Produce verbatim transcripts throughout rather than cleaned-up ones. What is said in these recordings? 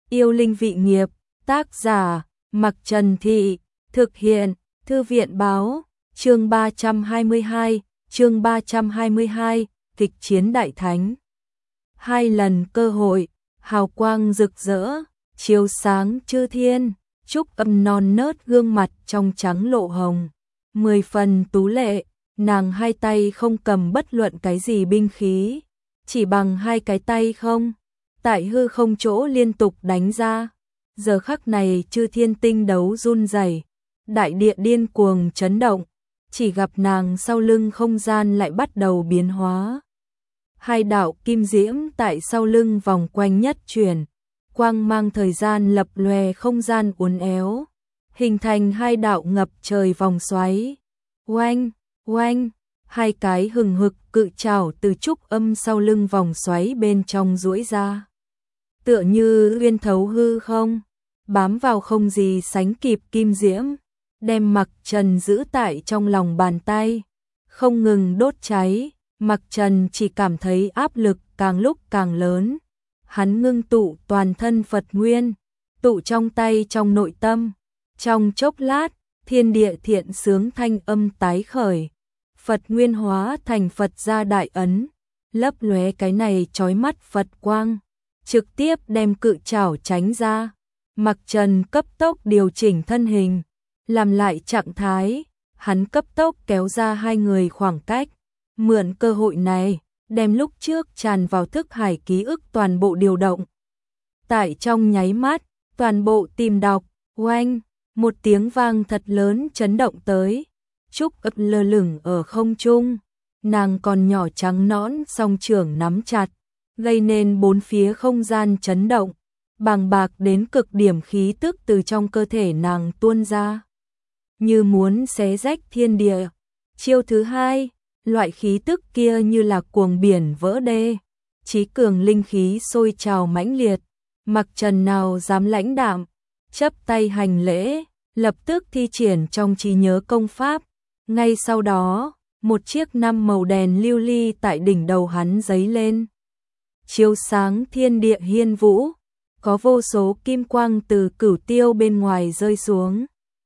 Yêu linh vị nghiệp, tác giả, Mặc Trần Thị, thực hiện, Thư viện báo, chương ba trăm hai mươi hai, chương ba trăm hai mươi hai, kịch chiến đại thánh. Hai lần cơ hội, hào quang rực rỡ, chiếu sáng chư thiên, Trúc Âm non nớt gương mặt trong trắng lộ hồng, mười phần tú lệ, nàng hai tay không cầm bất luận cái gì binh khí, chỉ bằng hai cái tay không, tại hư không chỗ liên tục đánh ra. Giờ khắc này chư thiên tinh đấu run rẩy, đại địa điên cuồng chấn động, chỉ gặp nàng sau lưng không gian lại bắt đầu biến hóa. Hai đạo kim diễm tại sau lưng vòng quanh nhất chuyển, quang mang thời gian lập lòe không gian uốn éo, hình thành hai đạo ngập trời vòng xoáy. Oanh, oanh, hai cái hừng hực cự trảo từ Trúc Âm sau lưng vòng xoáy bên trong duỗi ra. Tựa như uyên thấu hư không, bám vào không gì sánh kịp kim diễm, đem Mặc Trần giữ tại trong lòng bàn tay, không ngừng đốt cháy. Mặc Trần chỉ cảm thấy áp lực càng lúc càng lớn, hắn ngưng tụ toàn thân Phật Nguyên, tụ trong tay trong nội tâm, trong chốc lát, thiên địa thiện sướng thanh âm tái khởi, Phật Nguyên hóa thành Phật gia đại ấn, lấp lóe cái này chói mắt Phật quang, trực tiếp đem cự trảo tránh ra. Mặc Trần cấp tốc điều chỉnh thân hình, làm lại trạng thái, hắn cấp tốc kéo ra hai người khoảng cách, mượn cơ hội này, đem lúc trước tràn vào thức hải ký ức toàn bộ điều động. Tại trong nháy mắt, toàn bộ tìm đọc, oanh, một tiếng vang thật lớn chấn động tới, Trúc Ấp lơ lửng ở không trung, nàng còn nhỏ trắng nõn song trưởng nắm chặt, gây nên bốn phía không gian chấn động, bàng bạc đến cực điểm khí tức từ trong cơ thể nàng tuôn ra, như muốn xé rách thiên địa. Chiêu thứ hai, loại khí tức kia như là cuồng biển vỡ đê, chí cường linh khí sôi trào mãnh liệt, Mặc Trần nào dám lãnh đạm, chấp tay hành lễ, lập tức thi triển trong trí nhớ công pháp. Ngay sau đó, một chiếc năm màu đèn lưu ly tại đỉnh đầu hắn giấy lên, chiếu sáng thiên địa hiên vũ, có vô số kim quang từ cửu tiêu bên ngoài rơi xuống,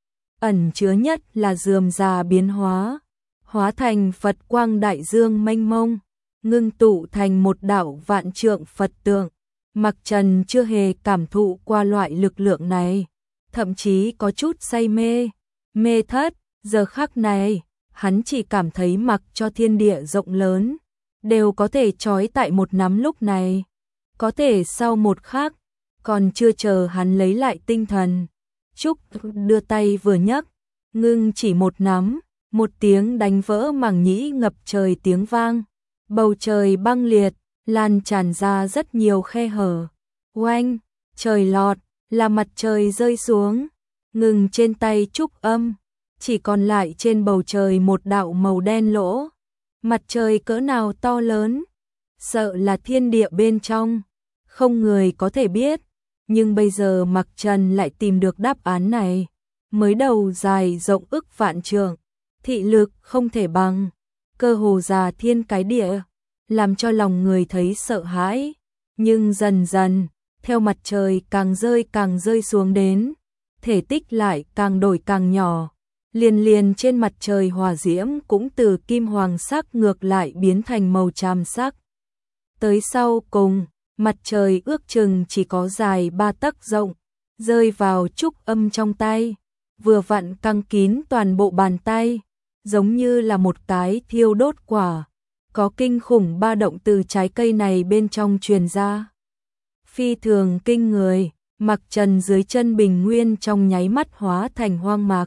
ẩn chứa nhất là rườm rà biến hóa, hóa thành Phật quang đại dương mênh mông, ngưng tụ thành một đạo vạn trượng Phật tượng. Mặc Trần chưa hề cảm thụ qua loại lực lượng này, thậm chí có chút say mê, mê thất. Giờ khắc này, hắn chỉ cảm thấy mặc cho thiên địa rộng lớn, đều có thể trói tại một nắm lúc này, có thể sau một khắc, còn chưa chờ hắn lấy lại tinh thần, Trúc đưa tay vừa nhấc, ngưng chỉ một nắm, một tiếng đánh vỡ màng nhĩ ngập trời tiếng vang, bầu trời băng liệt, lan tràn ra rất nhiều khe hở. Oanh, trời lọt, là mặt trời rơi xuống, ngừng trên tay Trúc Âm, chỉ còn lại trên bầu trời một đạo màu đen lỗ. Mặt trời cỡ nào to lớn, sợ là thiên địa bên trong, không người có thể biết, nhưng bây giờ Mặc Trần lại tìm được đáp án này, mới đầu dài rộng ức vạn trượng, thị lực không thể bằng, cơ hồ già thiên cái địa, làm cho lòng người thấy sợ hãi, nhưng dần dần, theo mặt trời càng rơi càng rơi xuống đến, thể tích lại càng đổi càng nhỏ, liền liền trên mặt trời hỏa diễm cũng từ kim hoàng sắc ngược lại biến thành màu tràm sắc. Tới sau cùng, mặt trời ước chừng chỉ có dài ba tấc rộng, rơi vào Trúc Âm trong tay, vừa vặn căng kín toàn bộ bàn tay, giống như là một cái thiêu đốt quả, có kinh khủng ba động từ trái cây này bên trong truyền ra. Phi thường kinh người, Mặc Trần dưới chân bình nguyên trong nháy mắt hóa thành hoang mạc.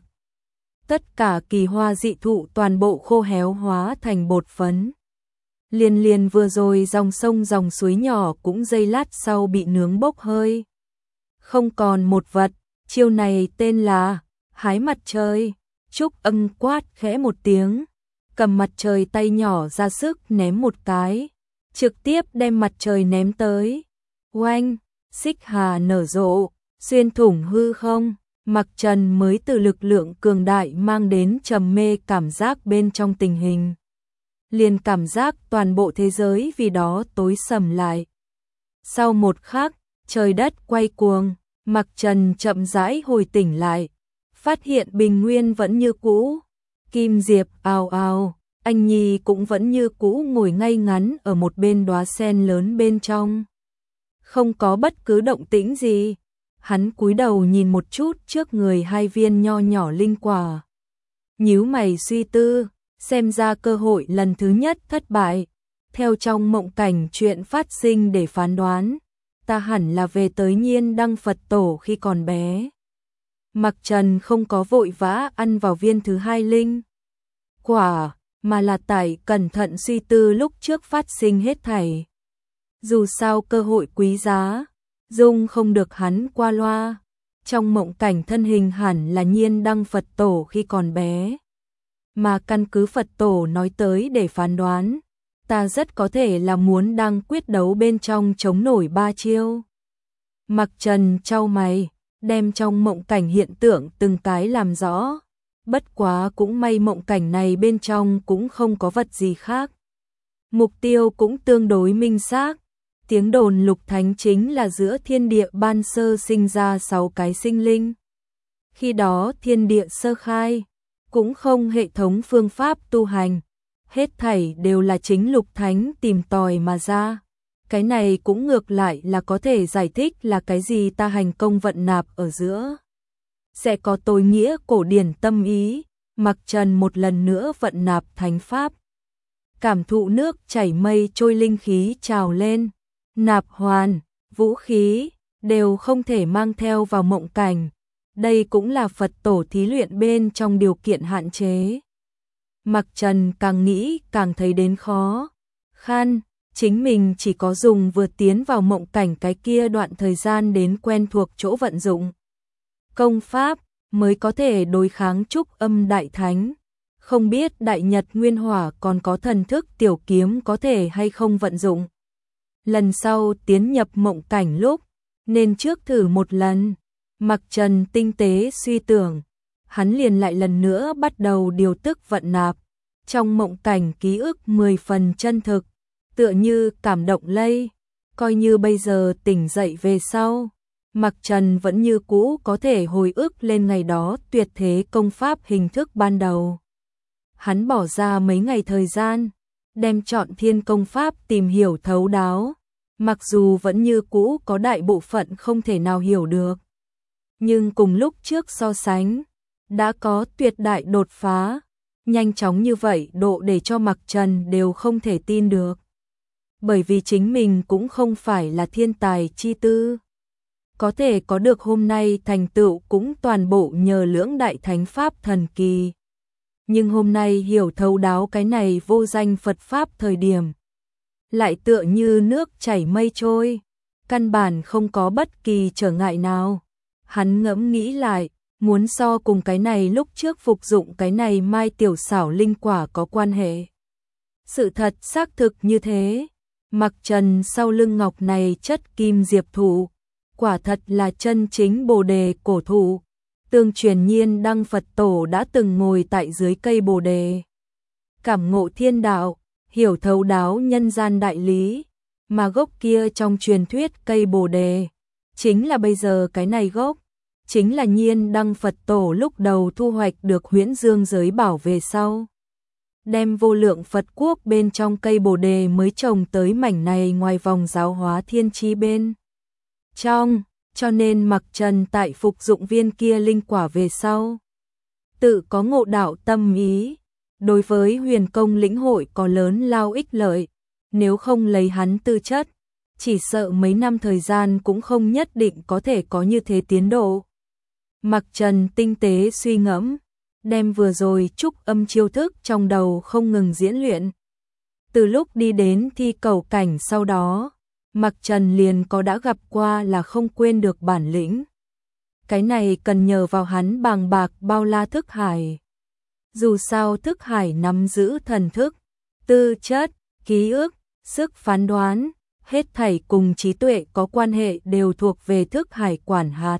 Tất cả kỳ hoa dị thụ toàn bộ khô héo hóa thành bột phấn. Liền liền vừa rồi dòng sông dòng suối nhỏ cũng giây lát sau bị nướng bốc hơi. Không còn một vật, chiêu này tên là hái mặt trời. Trúc Âm quát khẽ một tiếng, cầm mặt trời tay nhỏ ra sức ném một cái, trực tiếp đem mặt trời ném tới. Oanh, xích hà nở rộ, xuyên thủng hư không. Mặc Trần mới từ lực lượng cường đại mang đến trầm mê cảm giác bên trong tình hình. Liền cảm giác toàn bộ thế giới vì đó tối sầm lại. Sau một khắc, Trời đất quay cuồng, Mặc Trần chậm rãi hồi tỉnh lại, phát hiện bình nguyên vẫn như cũ. Kim Diệp ào ào, anh Nhi cũng vẫn như cũ ngồi ngay ngắn ở một bên đóa sen lớn bên trong. Không có bất cứ động tĩnh gì. Hắn cúi đầu nhìn một chút trước người hai viên nho nhỏ linh quả. Nhíu mày suy tư, xem ra cơ hội lần thứ nhất thất bại. Theo trong mộng cảnh chuyện phát sinh để phán đoán, ta hẳn là về tới Nhiên Đăng Phật Tổ khi còn bé. Mặc Trần không có vội vã ăn vào viên thứ hai linh quả, mà là tại cẩn thận suy tư lúc trước phát sinh hết thảy. Dù sao cơ hội quý giá, dung không được hắn qua loa. Trong mộng cảnh thân hình hẳn là Nhiên Đăng Phật Tổ khi còn bé. Mà căn cứ Phật Tổ nói tới để phán đoán, ta rất có thể là muốn đang quyết đấu bên trong chống nổi ba chiêu. Mặc Trần chau mày, đem trong mộng cảnh hiện tượng từng cái làm rõ. Bất quá cũng may mộng cảnh này bên trong cũng không có vật gì khác. Mục tiêu cũng tương đối minh xác. Tiếng đồn Lục Thánh chính là giữa thiên địa ban sơ sinh ra sáu cái sinh linh. Khi đó thiên địa sơ khai, cũng không hệ thống phương pháp tu hành. Hết thảy đều là chính Lục Thánh tìm tòi mà ra. Cái này cũng ngược lại là có thể giải thích là cái gì ta hành công vận nạp ở giữa. Sẽ có tối nghĩa cổ điển tâm ý. Mặc Trần một lần nữa vận nạp thánh pháp. Cảm thụ nước chảy mây trôi linh khí trào lên. Nạp hoàn, vũ khí, đều không thể mang theo vào mộng cảnh. Đây cũng là Phật Tổ thí luyện bên trong điều kiện hạn chế. Mặc Trần càng nghĩ càng thấy đến khó khăn, chính mình chỉ có dùng vừa tiến vào mộng cảnh cái kia đoạn thời gian đến quen thuộc chỗ vận dụng công pháp mới có thể đối kháng trúc âm đại thánh. Không biết Đại Nhật Nguyên Hỏa còn có thần thức tiểu kiếm có thể hay không vận dụng. Lần sau tiến nhập mộng cảnh lúc, nên trước thử một lần. Mặc Trần tinh tế suy tưởng, hắn liền lại lần nữa bắt đầu điều tức vận nạp. Trong mộng cảnh ký ức mười phần chân thực, tựa như cảm động lây, coi như bây giờ tỉnh dậy về sau. Mặc Trần vẫn như cũ có thể hồi ức lên ngày đó tuyệt thế công pháp hình thức ban đầu. Hắn bỏ ra mấy ngày thời gian, đem chọn thiên công pháp tìm hiểu thấu đáo. Mặc dù vẫn như cũ có đại bộ phận không thể nào hiểu được, nhưng cùng lúc trước so sánh, đã có tuyệt đại đột phá. Nhanh chóng như vậy độ để cho Mặc Trần đều không thể tin được. Bởi vì chính mình cũng không phải là thiên tài chi tư. Có thể có được hôm nay thành tựu cũng toàn bộ nhờ lưỡng đại thánh pháp thần kỳ. Nhưng hôm nay hiểu thấu đáo cái này vô danh Phật Pháp thời điểm, lại tựa như nước chảy mây trôi, căn bản không có bất kỳ trở ngại nào. Hắn ngẫm nghĩ lại, muốn so cùng cái này lúc trước phục dụng cái này mai tiểu xảo linh quả có quan hệ. Sự thật xác thực như thế. Mặc Trần sau lưng ngọc này chất kim diệp thụ, quả thật là chân chính bồ đề cổ thụ. Tương truyền Nhiên Đăng Phật Tổ đã từng ngồi tại dưới cây bồ đề, cảm ngộ thiên đạo, hiểu thấu đáo nhân gian đại lý. Mà gốc kia trong truyền thuyết cây bồ đề, chính là bây giờ cái này gốc. Chính là Nhiên Đăng Phật Tổ lúc đầu thu hoạch được huyễn dương giới bảo về sau, đem vô lượng Phật quốc bên trong cây bồ đề mới trồng tới mảnh này ngoài vòng giáo hóa thiên chi bên trong. Cho nên Mặc Trần tại phục dụng viên kia linh quả về sau, tự có ngộ đạo tâm ý, đối với huyền công lĩnh hội có lớn lao ích lợi. Nếu không lấy hắn tư chất, chỉ sợ mấy năm thời gian cũng không nhất định có thể có như thế tiến độ. Mặc Trần tinh tế suy ngẫm, đem vừa rồi trúc âm chiêu thức trong đầu không ngừng diễn luyện. Từ lúc đi đến thi cầu cảnh sau đó, Mặc Trần liền có đã gặp qua là không quên được bản lĩnh. Cái này cần nhờ vào hắn bàng bạc bao la thức hải. Dù sao thức hải nắm giữ thần thức, tư chất, ký ức, sức phán đoán, hết thảy cùng trí tuệ có quan hệ đều thuộc về thức hải quản hạt.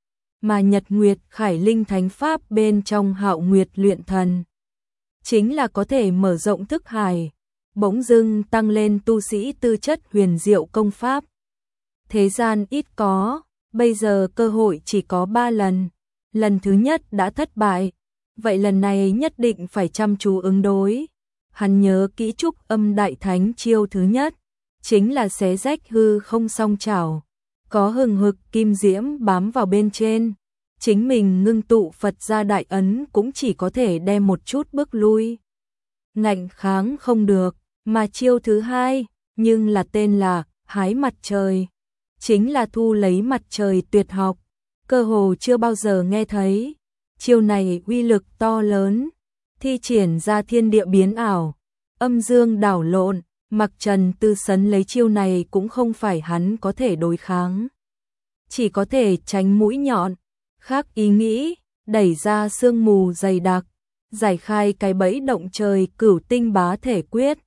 Mà Nhật Nguyệt Khải Linh Thánh Pháp bên trong Hạo Nguyệt luyện thần, chính là có thể mở rộng thức hải, bỗng dưng tăng lên tu sĩ tư chất huyền diệu công pháp. thế gian ít có, bây giờ cơ hội chỉ có ba lần. Lần thứ nhất đã thất bại, vậy lần này nhất định phải chăm chú ứng đối. Hắn nhớ kỹ trúc âm đại thánh chiêu thứ nhất, chính là xé rách hư không song chảo, có hừng hực kim diễm bám vào bên trên. Chính mình ngưng tụ Phật gia đại ấn cũng chỉ có thể đem một chút bước lui. Ngạnh kháng không được, mà chiêu thứ hai, nhưng là tên là hái mặt trời. Chính là thu lấy mặt trời tuyệt học, cơ hồ chưa bao giờ nghe thấy. Chiêu này uy lực to lớn, thi triển ra thiên địa biến ảo, âm dương đảo lộn, Mặc Trần Tư Sấn lấy chiêu này cũng không phải hắn có thể đối kháng. Chỉ có thể tránh mũi nhọn, khác ý nghĩ, đẩy ra sương mù dày đặc, giải khai cái bẫy động trời cửu tinh bá thể quyết,